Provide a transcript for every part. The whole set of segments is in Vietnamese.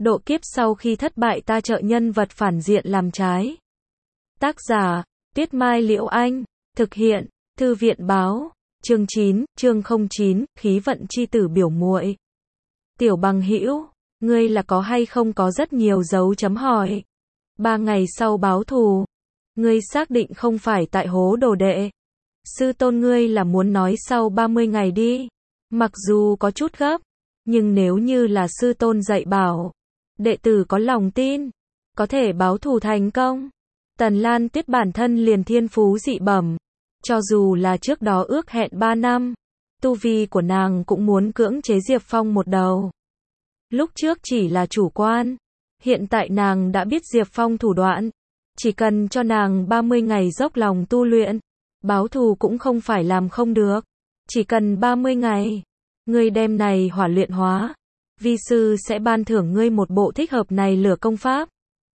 Độ kiếp sau khi thất bại ta trợ nhân vật phản diện làm trái. Tác giả, Tuyết Mai Liễu Anh. Thực hiện, Thư viện Báo. Chương 9, chương 09, khí vận chi tử biểu muội. Tiểu bằng hữu, ngươi là có hay không có rất nhiều dấu chấm hỏi. 3 ngày sau báo thù. Ngươi xác định không phải tại hố đồ đệ. Sư tôn ngươi là muốn nói sau 30 ngày đi. Mặc dù có chút gấp, nhưng nếu như là sư tôn dạy bảo, đệ tử có lòng tin, có thể báo thù thành công. Tần Lan Tuyết bản thân liền thiên phú dị bẩm, cho dù là trước đó ước hẹn 3 năm, tu vi của nàng cũng muốn cưỡng chế Diệp Phong một đầu. Lúc trước chỉ là chủ quan, hiện tại nàng đã biết Diệp Phong thủ đoạn, chỉ cần cho nàng 30 ngày dốc lòng tu luyện, báo thù cũng không phải làm không được. Chỉ cần 30 ngày, ngươi đem này hỏa luyện hóa, vi sư sẽ ban thưởng ngươi một bộ thích hợp này lửa công pháp.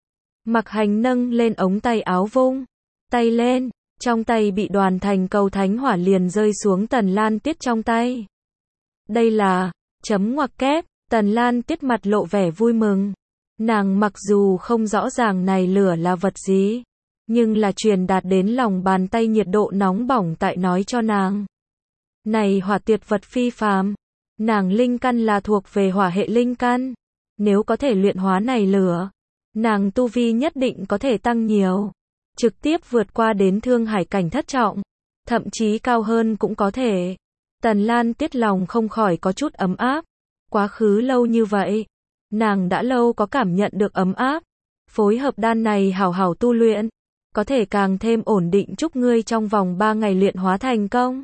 Mặc Hành nâng lên ống tay áo vung tay lên, trong tay bị đoàn thành cầu thánh hỏa liền rơi xuống Tần Lan Tuyết trong tay. Đây là chấm ngoặc kép. Tần Lan Tuyết mặt lộ vẻ vui mừng. Nàng mặc dù không rõ ràng này lửa là vật gì, nhưng là truyền đạt đến lòng bàn tay nhiệt độ nóng bỏng tại nói cho nàng. Này hỏa tuyệt vật phi phàm, nàng linh căn là thuộc về hỏa hệ linh căn, nếu có thể luyện hóa này lửa, nàng tu vi nhất định có thể tăng nhiều, trực tiếp vượt qua đến thương hải cảnh thất trọng, thậm chí cao hơn cũng có thể. Tần Lan Tuyết lòng không khỏi có chút ấm áp. Quá khứ lâu như vậy, nàng đã lâu có cảm nhận được ấm áp. Phối hợp đan này hảo hảo tu luyện, có thể càng thêm ổn định, chúc ngươi trong vòng 3 ngày luyện hóa thành công.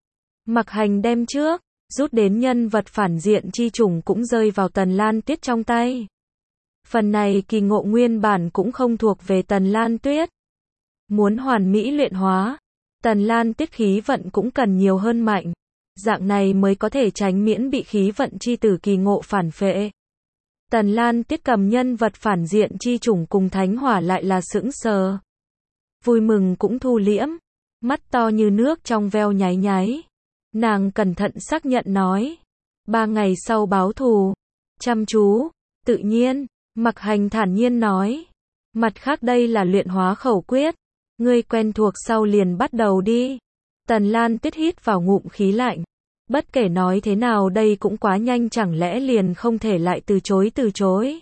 Mặc Hành đem trước rút đến nhân vật phản diện chi chủng cũng rơi vào Tần Lan Tuyết trong tay. Phần này kỳ ngộ nguyên bản cũng không thuộc về Tần Lan Tuyết. Muốn hoàn mỹ luyện hóa, Tần Lan Tuyết khí vận cũng cần nhiều hơn mạnh. Dạng này mới có thể tránh miễn bị khí vận chi tử kỳ ngộ phản phệ. Tần Lan Tuyết cầm nhân vật phản diện chi chủng cùng thánh hỏa lại là sững sờ. Vui mừng cũng thu liễm, mắt to như nước trong veo nháy nháy. Nàng cẩn thận xác nhận nói, 3 ngày sau báo thù, chăm chú, tự nhiên. Mặc Hành thản nhiên nói, mặt khác đây là luyện hóa khẩu quyết, ngươi quen thuộc sau liền bắt đầu đi. Tần Lan Tuyết hít vào ngụm khí lạnh. Bất kể nói thế nào đây cũng quá nhanh, chẳng lẽ liền không thể lại từ chối.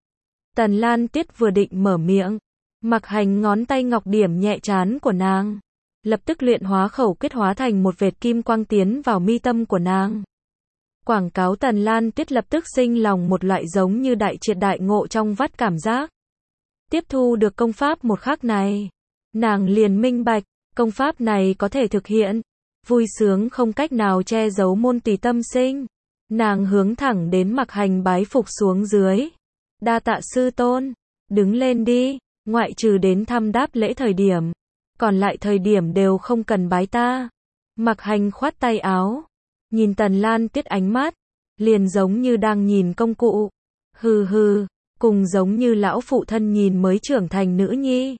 Tần Lan Tuyết vừa định mở miệng, Mặc Hành ngón tay ngọc điểm nhẹ trán của nàng, lập tức luyện hóa khẩu quyết hóa thành một vệt kim quang tiến vào mi tâm của nàng. Quảng cáo. Tần Lan Tuyết lập tức sinh lòng một loại giống như đại triệt đại ngộ trong vắt cảm giác. Tiếp thu được công pháp một khắc này, nàng liền minh bạch, công pháp này có thể thực hiện. Vui sướng không cách nào che giấu môn tùy tâm sinh. Nàng hướng thẳng đến Mặc Hành bái phục xuống dưới. Đa tạ sư tôn, đứng lên đi, ngoại trừ đến thăm đáp lễ thời điểm, còn lại thời điểm đều không cần bái ta. Mặc Hành khoát tay áo, nhìn Tần Lan Tuyết ánh mắt, liền giống như đang nhìn công cụ. Hừ hừ, cùng giống như lão phụ thân nhìn mới trưởng thành nữ nhi.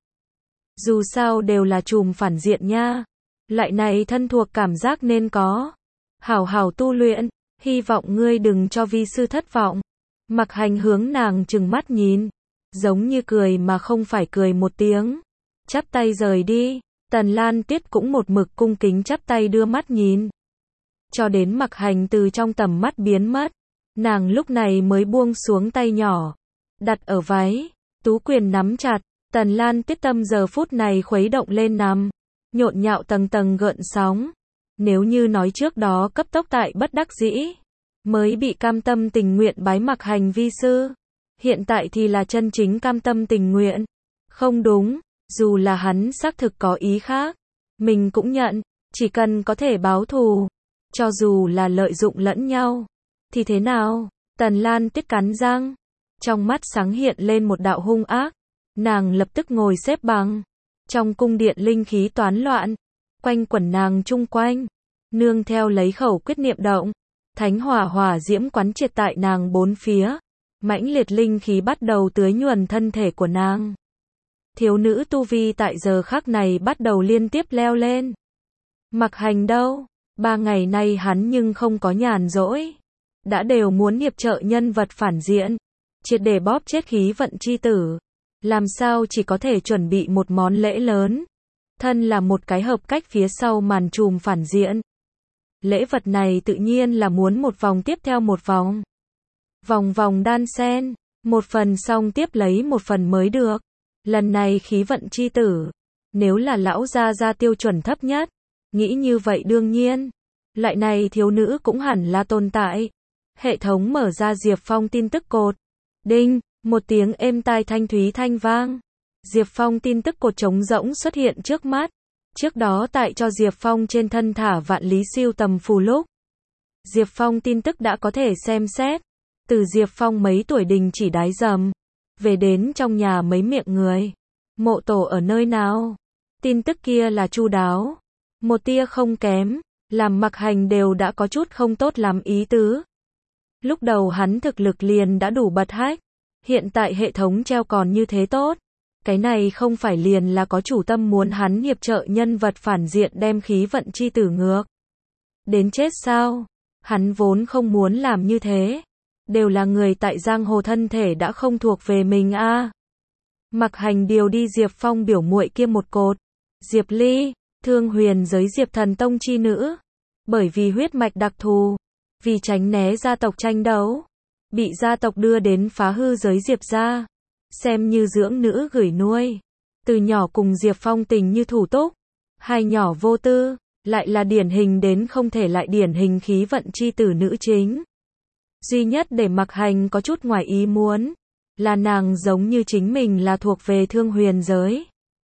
Dù sao đều là trùm phản diện nha. Loại này thân thuộc cảm giác nên có. Hảo hảo tu luyện, hy vọng ngươi đừng cho vi sư thất vọng. Mặc Hành hướng nàng trừng mắt nhìn, giống như cười mà không phải cười một tiếng. Chắp tay rời đi. Tần Lan Tuyết cũng một mực cung kính chắp tay đưa mắt nhìn. Cho đến Mặc Hành từ trong tầm mắt biến mất, nàng lúc này mới buông xuống tay nhỏ, đặt ở váy, tú quyền nắm chặt. Tần Lan Tuyết tâm giờ phút này khuấy động lên nằm, nhộn nhạo tầng tầng gợn sóng. Nếu như nói trước đó cấp tốc tại bất đắc dĩ, mới bị cam tâm tình nguyện bái Mặc Hành vi sư, hiện tại thì là chân chính cam tâm tình nguyện. Không đúng, dù là hắn xác thực có ý khác, mình cũng nhận, chỉ cần có thể báo thù, cho dù là lợi dụng lẫn nhau, thì thế nào? Tần Lan Tuyết cắn răng, trong mắt sáng hiện lên một đạo hung ác. Nàng lập tức ngồi xếp bằng. Trong cung điện linh khí toán loạn, quanh quẩn nàng chung quanh, nương theo lấy khẩu quyết niệm động, thánh hỏa hỏa diễm quán triệt tại nàng bốn phía, mãnh liệt linh khí bắt đầu tưới nhuần thân thể của nàng. Thiếu nữ tu vi tại giờ khắc này bắt đầu liên tiếp leo lên. Mặc Hành đâu? 3 ngày nay hắn nhưng không có nhàn rỗi, đã đều muốn hiệp trợ nhân vật phản diện, triệt để bóp chết khí vận chi tử. Làm sao chỉ có thể chuẩn bị một món lễ lớn. Thân là một cái hợp cách phía sau màn trùm phản diện. Lễ vật này tự nhiên là muốn một vòng tiếp theo một vòng. Vòng vòng đan xen, một phần xong tiếp lấy một phần mới được. Lần này khí vận chi tử, nếu là lão gia tiêu chuẩn thấp nhất, nghĩ như vậy đương nhiên, loại này thiếu nữ cũng hẳn là tồn tại. Hệ thống mở ra Diệp Phong tin tức cột. Đinh, một tiếng êm tai thanh thúy thanh vang. Diệp Phong tin tức cột trống rỗng xuất hiện trước mắt. Trước đó tại cho Diệp Phong trên thân thả vạn lý siêu tầm phù lúc. Diệp Phong tin tức đã có thể xem xét. Từ Diệp Phong mấy tuổi đình chỉ đái dầm. Về đến trong nhà mấy miệng người. Mộ tổ ở nơi nào? Tin tức kia là chu đáo. Một tia không kém. Làm Mặc Hành đều đã có chút không tốt lắm ý tứ. Lúc đầu hắn thực lực liền đã đủ bật hách. Hiện tại hệ thống treo còn như thế tốt. Cái này không phải liền là có chủ tâm muốn hắn hiệp trợ nhân vật phản diện đem khí vận chi tử ngược. Đến chết sao? Hắn vốn không muốn làm như thế. Đều là người tại giang hồ thân thể đã không thuộc về mình a. Mặc Hành điều đi Diệp Phong biểu muội kia một cột. Diệp Ly, Thương Huyền giới Diệp Thần Tông chi nữ. Bởi vì huyết mạch đặc thù, vì tránh né gia tộc tranh đấu, bị gia tộc đưa đến phá hư giới Diệp gia, xem như dưỡng nữ gửi nuôi. Từ nhỏ cùng Diệp Phong tình như thủ túc, hai nhỏ vô tư, lại là điển hình đến không thể lại điển hình khí vận chi tử nữ chính. Duy nhất để Mặc Hành có chút ngoài ý muốn, là nàng giống như chính mình là thuộc về Thương Huyền giới.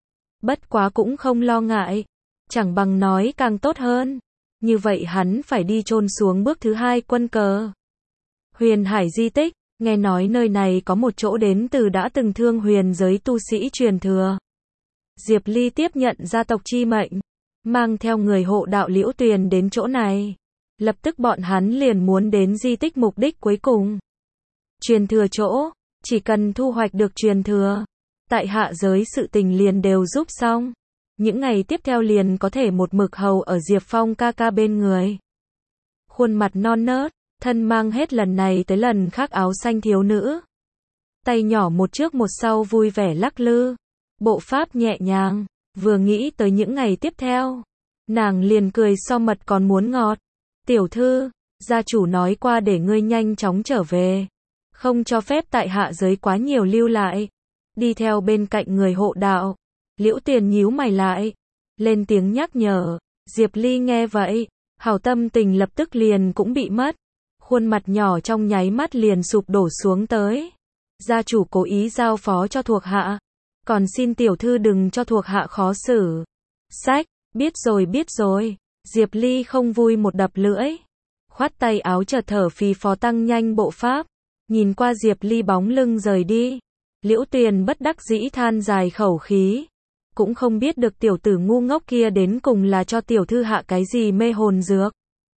Bất quá cũng không lo ngại, chẳng bằng nói càng tốt hơn. Như vậy hắn phải đi chôn xuống bước thứ hai quân cờ. Huyền Hải di tích, nghe nói nơi này có một chỗ đến từ đã từng Thương Huyền giới tu sĩ truyền thừa. Diệp Ly tiếp nhận gia tộc chi mệnh, mang theo người hộ đạo Liễu Tuyền đến chỗ này. Lập tức bọn hắn liền muốn đến di tích mục đích cuối cùng. Truyền thừa chỗ, chỉ cần thu hoạch được truyền thừa, tại hạ giới sự tình liền đều giúp xong. Những ngày tiếp theo liền có thể một mực hầu ở Diệp Phong ca ca bên người. Khuôn mặt non nớt, thân mang hết lần này tới lần khác áo xanh thiếu nữ. Tay nhỏ một trước một sau vui vẻ lắc lư. Bộ pháp nhẹ nhàng, vừa nghĩ tới những ngày tiếp theo. Nàng liền cười so mật còn muốn ngọt. Tiểu thư, gia chủ nói qua để ngươi nhanh chóng trở về. Không cho phép tại hạ giới quá nhiều lưu lại. Đi theo bên cạnh người hộ đạo. Liễu Tuyền nhíu mày lại, lên tiếng nhắc nhở. Diệp Ly nghe vậy, hảo tâm tình lập tức liền cũng bị mất. Khuôn mặt nhỏ trong nháy mắt liền sụp đổ xuống tới. Gia chủ cố ý giao phó cho thuộc hạ, còn xin tiểu thư đừng cho thuộc hạ khó xử. Sách, biết rồi. Diệp Ly không vui một đập lưỡi. Khoát tay áo chợt thở phì phò tăng nhanh bộ pháp. Nhìn qua Diệp Ly bóng lưng rời đi. Liễu Tuyền bất đắc dĩ than dài khẩu khí. Cũng không biết được tiểu tử ngu ngốc kia đến cùng là cho tiểu thư hạ cái gì mê hồn dược.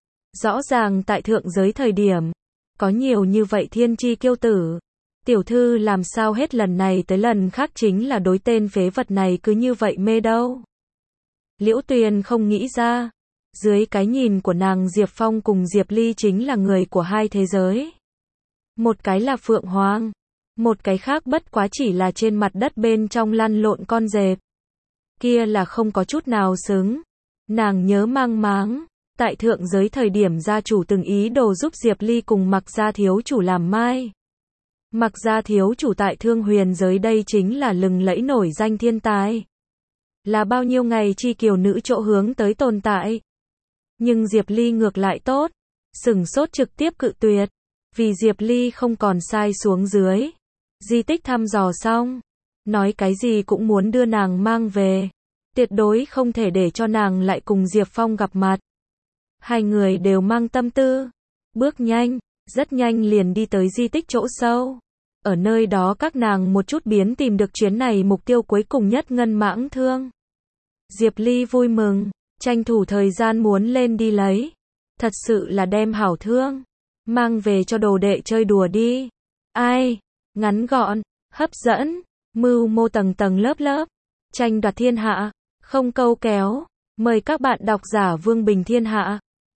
Rõ ràng tại thượng giới thời điểm, có nhiều như vậy thiên chi kiêu tử. Tiểu thư làm sao hết lần này tới lần khác chính là đối tên phế vật này cứ như vậy mê đâu. Liễu Tuyền không nghĩ ra. Dưới cái nhìn của nàng Diệp Phong cùng Diệp Ly chính là người của hai thế giới. Một cái là Phượng Hoàng, một cái khác bất quá chỉ là trên mặt đất bên trong lăn lộn con dẹp. Kia là không có chút nào xứng. Nàng nhớ mang máng, tại thượng giới thời điểm gia chủ từng ý đồ giúp Diệp Ly cùng Mặc gia thiếu chủ làm mai. Mặc gia thiếu chủ tại Thương Huyền giới đây chính là lừng lẫy nổi danh thiên tài. Là bao nhiêu ngày chi kiều nữ chỗ hướng tới tồn tại. Nhưng Diệp Ly ngược lại tốt, sửng sốt trực tiếp cự tuyệt. Vì Diệp Ly không còn sai xuống dưới. Di tích thăm dò xong, nói cái gì cũng muốn đưa nàng mang về. Tuyệt đối không thể để cho nàng lại cùng Diệp Phong gặp mặt. Hai người đều mang tâm tư. Bước nhanh, rất nhanh liền đi tới di tích chỗ sâu. Ở nơi đó các nàng một chút biến tìm được chuyến này mục tiêu cuối cùng nhất ngân mãng thương. Diệp Ly vui mừng, tranh thủ thời gian muốn lên đi lấy. Thật sự là đem hảo thương mang về cho đồ đệ chơi đùa đi. Ai? Ngắn gọn, hấp dẫn, mưu mô tầng tầng lớp lớp, tranh đoạt thiên hạ, không câu kéo. Mời các bạn độc giả Vương Bình Thiên Hạ.